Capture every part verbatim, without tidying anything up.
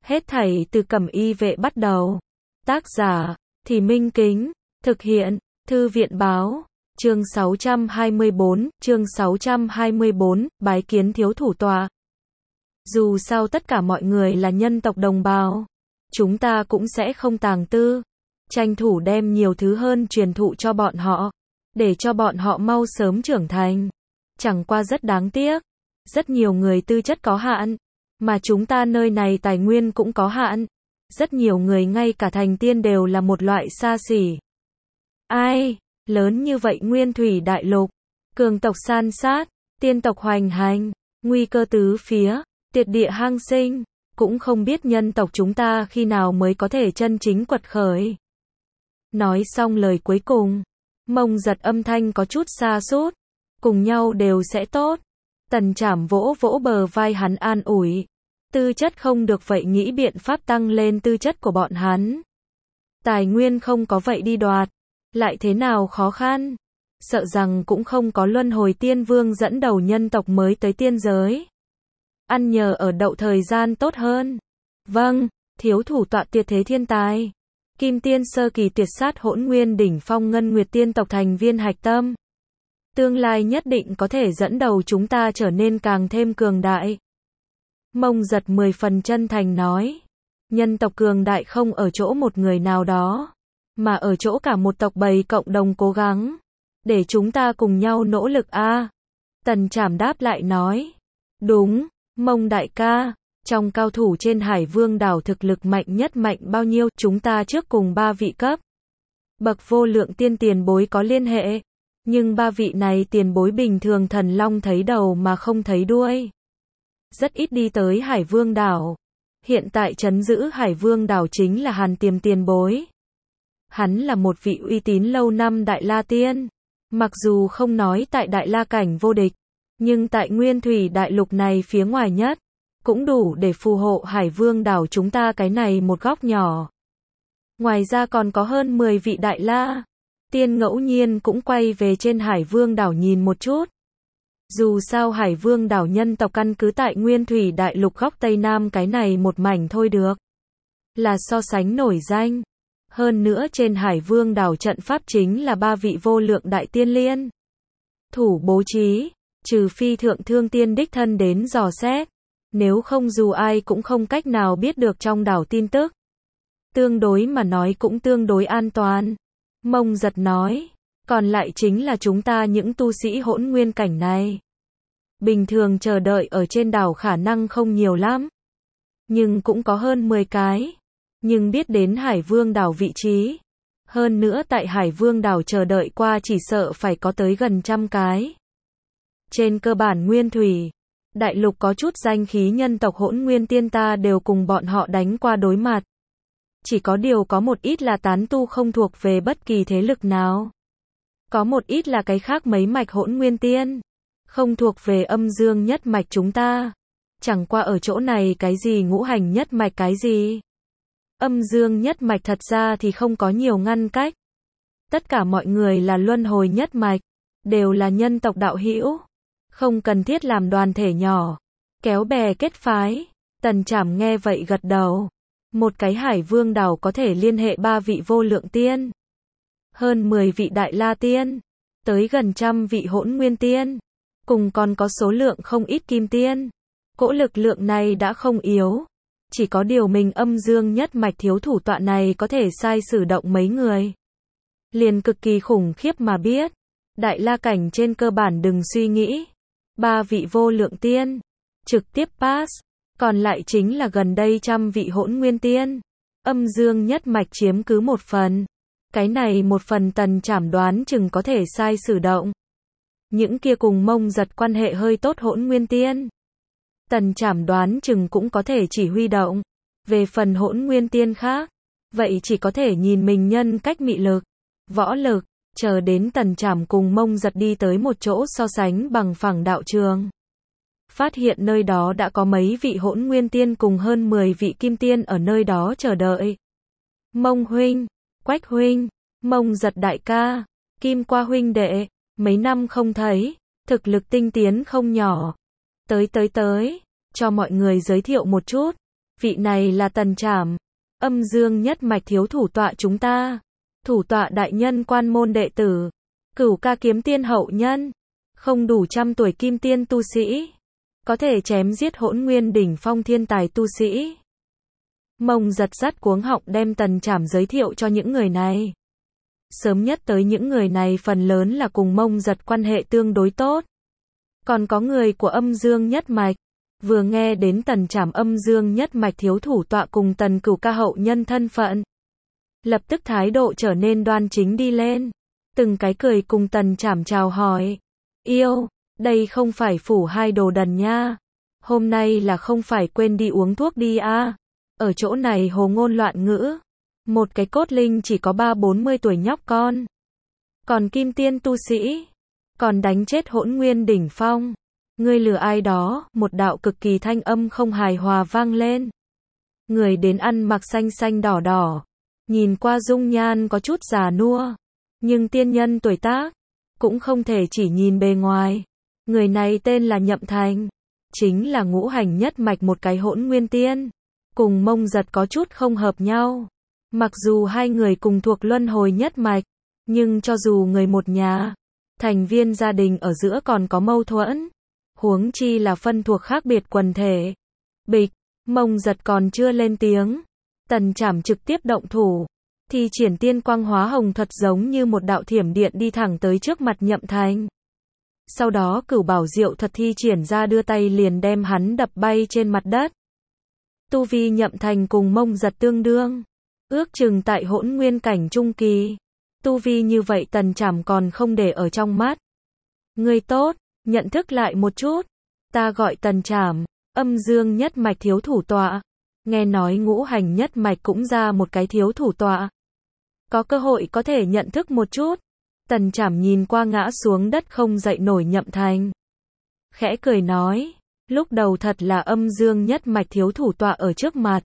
Hết thảy từ Cẩm Y Vệ bắt đầu. Tác giả, Thì Minh Kính. Thực hiện, Thư viện Báo. Chương sáu trăm hai mươi bốn, chương sáu trăm hai mươi bốn, bái kiến thiếu thủ tọa. Dù sao tất cả mọi người là nhân tộc đồng bào, chúng ta cũng sẽ không tàng tư, tranh thủ đem nhiều thứ hơn truyền thụ cho bọn họ, để cho bọn họ mau sớm trưởng thành. Chẳng qua rất đáng tiếc, rất nhiều người tư chất có hạn, mà chúng ta nơi này tài nguyên cũng có hạn. Rất nhiều người ngay cả thành tiên đều là một loại xa xỉ. Ai, lớn như vậy nguyên thủy đại lục, cường tộc san sát, tiên tộc hoành hành, nguy cơ tứ phía, tiệt địa hang sinh, cũng không biết nhân tộc chúng ta khi nào mới có thể chân chính quật khởi. Nói xong lời cuối cùng, Mông Giật âm thanh có chút sa sút, cùng nhau đều sẽ tốt. Tần Trảm vỗ vỗ bờ vai hắn an ủi, tư chất không được vậy nghĩ biện pháp tăng lên tư chất của bọn hắn. Tài nguyên không có vậy đi đoạt, lại thế nào khó khăn, sợ rằng cũng không có luân hồi tiên vương dẫn đầu nhân tộc mới tới tiên giới. Ăn nhờ ở đậu thời gian tốt hơn. Vâng, thiếu thủ tọa tuyệt thế thiên tài. Kim tiên sơ kỳ tuyệt sát hỗn nguyên đỉnh phong ngân nguyệt tiên tộc thành viên hạch tâm. Tương lai nhất định có thể dẫn đầu chúng ta trở nên càng thêm cường đại. Mông Giật mười phần chân thành nói. Nhân tộc cường đại không ở chỗ một người nào đó, mà ở chỗ cả một tộc bầy cộng đồng cố gắng. Để chúng ta cùng nhau nỗ lực a. À. Tần Trảm đáp lại nói. Đúng, Mông đại ca, trong cao thủ trên Hải Vương đảo thực lực mạnh nhất mạnh bao nhiêu, chúng ta trước cùng ba vị cấp bậc vô lượng tiên tiền bối có liên hệ. Nhưng ba vị này tiền bối bình thường thần long thấy đầu mà không thấy đuôi. Rất ít đi tới Hải Vương đảo. Hiện tại trấn giữ Hải Vương đảo chính là Hàn Tiềm tiền bối. Hắn là một vị uy tín lâu năm Đại La Tiên. Mặc dù không nói tại Đại La cảnh vô địch, nhưng tại nguyên thủy đại lục này phía ngoài nhất, cũng đủ để phù hộ Hải Vương đảo chúng ta cái này một góc nhỏ. Ngoài ra còn có hơn mười vị Đại La Tiên ngẫu nhiên cũng quay về trên Hải Vương đảo nhìn một chút. Dù sao Hải Vương đảo nhân tộc căn cứ tại nguyên thủy đại lục góc Tây Nam cái này một mảnh thôi được. Là so sánh nổi danh. Hơn nữa trên Hải Vương đảo trận pháp chính là ba vị vô lượng đại tiên liên thủ bố trí, trừ phi thượng thương tiên đích thân đến dò xét. Nếu không dù ai cũng không cách nào biết được trong đảo tin tức. Tương đối mà nói cũng tương đối an toàn. Mông Giật nói, còn lại chính là chúng ta những tu sĩ hỗn nguyên cảnh này. Bình thường chờ đợi ở trên đảo khả năng không nhiều lắm, nhưng cũng có hơn mười cái. Nhưng biết đến Hải Vương đảo vị trí, hơn nữa tại Hải Vương đảo chờ đợi qua chỉ sợ phải có tới gần trăm cái. Trên cơ bản nguyên thủy đại lục có chút danh khí nhân tộc hỗn nguyên tiên ta đều cùng bọn họ đánh qua đối mặt. Chỉ có điều có một ít là tán tu không thuộc về bất kỳ thế lực nào. Có một ít là cái khác mấy mạch hỗn nguyên tiên, không thuộc về âm dương nhất mạch chúng ta. Chẳng qua ở chỗ này cái gì ngũ hành nhất mạch cái gì. Âm dương nhất mạch thật ra thì không có nhiều ngăn cách. Tất cả mọi người là luân hồi nhất mạch, đều là nhân tộc đạo hữu. Không cần thiết làm đoàn thể nhỏ, kéo bè kết phái. Tần Trảm nghe vậy gật đầu. Một cái Hải Vương đảo có thể liên hệ ba vị vô lượng tiên, hơn mười vị Đại La Tiên, tới gần trăm vị hỗn nguyên tiên, cùng còn có số lượng không ít kim tiên. Cỗ lực lượng này đã không yếu. Chỉ có điều mình âm dương nhất mạch thiếu thủ tọa này có thể sai sử động mấy người, liền cực kỳ khủng khiếp mà biết. Đại La cảnh trên cơ bản đừng suy nghĩ. Ba vị vô lượng tiên, trực tiếp pass. Còn lại chính là gần đây trăm vị hỗn nguyên tiên. Âm dương nhất mạch chiếm cứ một phần. Cái này một phần Tần Trảm đoán chừng có thể sai sử động. Những kia cùng Mông Giật quan hệ hơi tốt hỗn nguyên tiên, Tần Trảm đoán chừng cũng có thể chỉ huy động. Về phần hỗn nguyên tiên khác, vậy chỉ có thể nhìn mình nhân cách mị lực, võ lực, chờ đến Tần Trảm cùng Mông Giật đi tới một chỗ so sánh bằng phẳng đạo trường. Phát hiện nơi đó đã có mấy vị hỗn nguyên tiên cùng hơn mười vị kim tiên ở nơi đó chờ đợi. Mông huynh, Quách huynh, Mông Giật đại ca, Kim Qua huynh đệ, mấy năm không thấy, thực lực tinh tiến không nhỏ. Tới tới tới, cho mọi người giới thiệu một chút. Vị này là Tần Trảm, Âm Dương nhất mạch thiếu thủ tọa chúng ta. Thủ tọa đại nhân quan môn đệ tử, Cửu Ca kiếm tiên hậu nhân, không đủ trăm tuổi kim tiên tu sĩ, có thể chém giết hỗn nguyên đỉnh phong thiên tài tu sĩ. Mông Giật dắt cuống họng đem Tần Trảm giới thiệu cho những người này. Sớm nhất tới những người này phần lớn là cùng Mông Giật quan hệ tương đối tốt. Còn có người của Âm Dương nhất mạch, vừa nghe đến Tần Trảm Âm Dương nhất mạch thiếu thủ tọa cùng Tần Cửu Ca hậu nhân thân phận, lập tức thái độ trở nên đoan chính đi lên, từng cái cười cùng Tần Trảm chào hỏi. Yêu, đây không phải phủ hai đồ đần nha. Hôm nay là không phải quên đi uống thuốc đi a. À. Ở chỗ này hồ ngôn loạn ngữ. Một cái cốt linh chỉ có ba bốn mươi tuổi nhóc con. Còn kim tiên tu sĩ. Còn đánh chết hỗn nguyên đỉnh phong. Ngươi lừa ai đó, một đạo cực kỳ thanh âm không hài hòa vang lên. Người đến ăn mặc xanh xanh đỏ đỏ. Nhìn qua dung nhan có chút già nua. Nhưng tiên nhân tuổi tác. Cũng không thể chỉ nhìn bề ngoài. Người này tên là Nhậm Thành. Chính là ngũ hành nhất mạch một cái hỗn nguyên tiên. Cùng Mông Giật có chút không hợp nhau. Mặc dù hai người cùng thuộc luân hồi nhất mạch. Nhưng cho dù người một nhà. Thành viên gia đình ở giữa còn có mâu thuẫn. Huống chi là phân thuộc khác biệt quần thể. Bịch, Mông Giật còn chưa lên tiếng. Tần Trảm trực tiếp động thủ. Thi triển tiên quang hóa hồng thuật giống như một đạo thiểm điện đi thẳng tới trước mặt Nhậm Thành. Sau đó Cửu Bảo Diệu thuật thi triển ra đưa tay liền đem hắn đập bay trên mặt đất. Tu vi Nhậm Thành cùng Mông Giật tương đương. Ước chừng tại hỗn nguyên cảnh trung kỳ. Tu vi như vậy Tần Trảm còn không để ở trong mắt. Ngươi tốt, nhận thức lại một chút. Ta gọi Tần Trảm, Âm Dương nhất mạch thiếu thủ tọa. Nghe nói ngũ hành nhất mạch cũng ra một cái thiếu thủ tọa. Có cơ hội có thể nhận thức một chút. Tần Trảm nhìn qua ngã xuống đất không dậy nổi Nhậm Thành. Khẽ cười nói, lúc đầu thật là Âm Dương nhất mạch thiếu thủ tọa ở trước mặt.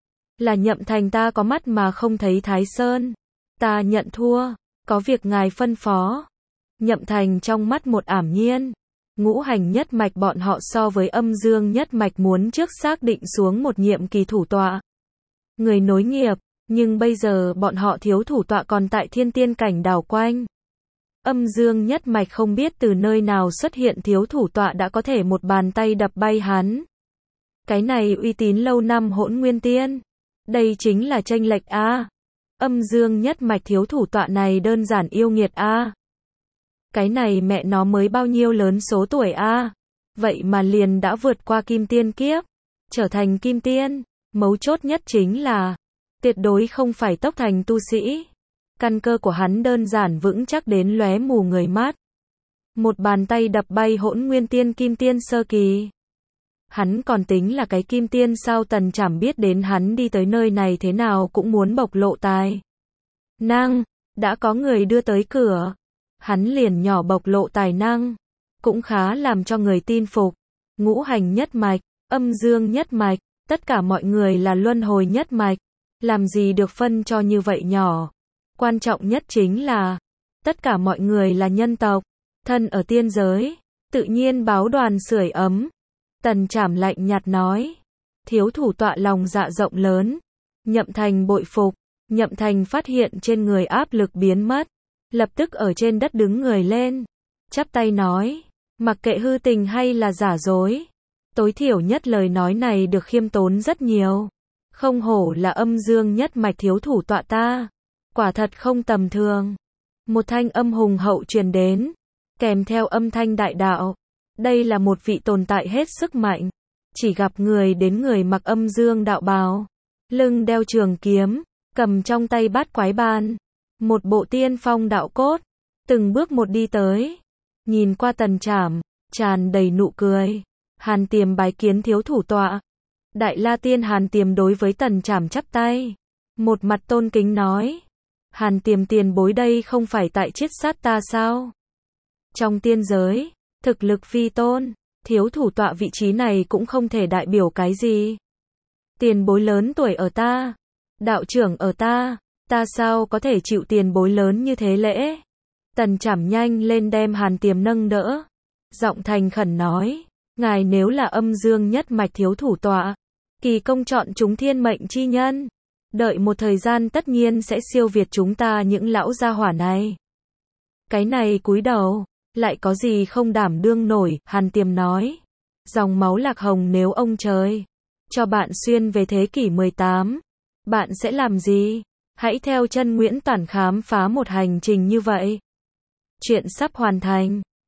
Là Nhậm Thành ta có mắt mà không thấy Thái Sơn. Ta nhận thua, có việc ngài phân phó. Nhậm Thành trong mắt một ảm nhiên. Ngũ hành nhất mạch bọn họ so với Âm Dương nhất mạch muốn trước xác định xuống một nhiệm kỳ thủ tọa. Người nối nghiệp, nhưng bây giờ bọn họ thiếu thủ tọa còn tại thiên tiên cảnh đảo quanh. Âm Dương nhất mạch không biết từ nơi nào xuất hiện thiếu thủ tọa đã có thể một bàn tay đập bay hắn. Cái này uy tín lâu năm hỗn nguyên tiên. Đây chính là chênh lệch a. Âm Dương nhất mạch thiếu thủ tọa này đơn giản yêu nghiệt a. Cái này mẹ nó mới bao nhiêu lớn số tuổi a. Vậy mà liền đã vượt qua kim tiên kiếp, trở thành kim tiên. Mấu chốt nhất chính là tuyệt đối không phải tốc thành tu sĩ. Căn cơ của hắn đơn giản vững chắc đến lóe mù người mắt. Một bàn tay đập bay hỗn nguyên tiên kim tiên sơ kỳ. Hắn còn tính là cái kim tiên sao? Tần Trảm biết đến hắn đi tới nơi này thế nào cũng muốn bộc lộ tài năng. Đã có người đưa tới cửa. Hắn liền nhỏ bộc lộ tài năng. Cũng khá làm cho người tin phục. Ngũ hành nhất mạch, Âm Dương nhất mạch, tất cả mọi người là luân hồi nhất mạch. Làm gì được phân cho như vậy nhỏ. Quan trọng nhất chính là tất cả mọi người là nhân tộc, thân ở tiên giới, tự nhiên báo đoàn sưởi ấm. Tần Trảm lạnh nhạt nói, thiếu thủ tọa lòng dạ rộng lớn. Nhậm Thành bội phục. Nhậm Thành phát hiện trên người áp lực biến mất, lập tức ở trên đất đứng người lên, chắp tay nói, mặc kệ hư tình hay là giả dối, tối thiểu nhất lời nói này được khiêm tốn rất nhiều. Không hổ là Âm Dương nhất mạch thiếu thủ tọa ta, quả thật không tầm thường. Một thanh âm hùng hậu truyền đến, kèm theo âm thanh đại đạo. Đây là một vị tồn tại hết sức mạnh. Chỉ gặp người đến người mặc âm dương đạo bào, lưng đeo trường kiếm, cầm trong tay bát quái ban, một bộ tiên phong đạo cốt, từng bước một đi tới. Nhìn qua Tần Trảm, tràn đầy nụ cười. Hàn Tiềm bái kiến thiếu thủ tọa. Đại La Tiên Hàn Tiềm đối với Tần Trảm chắp tay, một mặt tôn kính nói, Hàn Tiềm tiền bối đây không phải tại chiết sát ta sao? Trong tiên giới, thực lực phi tôn, thiếu thủ tọa vị trí này cũng không thể đại biểu cái gì. Tiền bối lớn tuổi ở ta, đạo trưởng ở ta, ta sao có thể chịu tiền bối lớn như thế lễ? Tần Trảm nhanh lên đem Hàn Tiềm nâng đỡ, giọng thành khẩn nói, ngài nếu là Âm Dương nhất mạch thiếu thủ tọa, Kỳ công chọn chúng thiên mệnh chi nhân. Đợi một thời gian tất nhiên sẽ siêu việt chúng ta những lão gia hỏa này. Cái này cúi đầu, lại có gì không đảm đương nổi, Hàn Tiềm nói. Dòng máu Lạc Hồng nếu ông trời cho bạn xuyên về thế kỷ mười tám, bạn sẽ làm gì? Hãy theo chân Nguyễn Toản khám phá một hành trình như vậy. Chuyện sắp hoàn thành.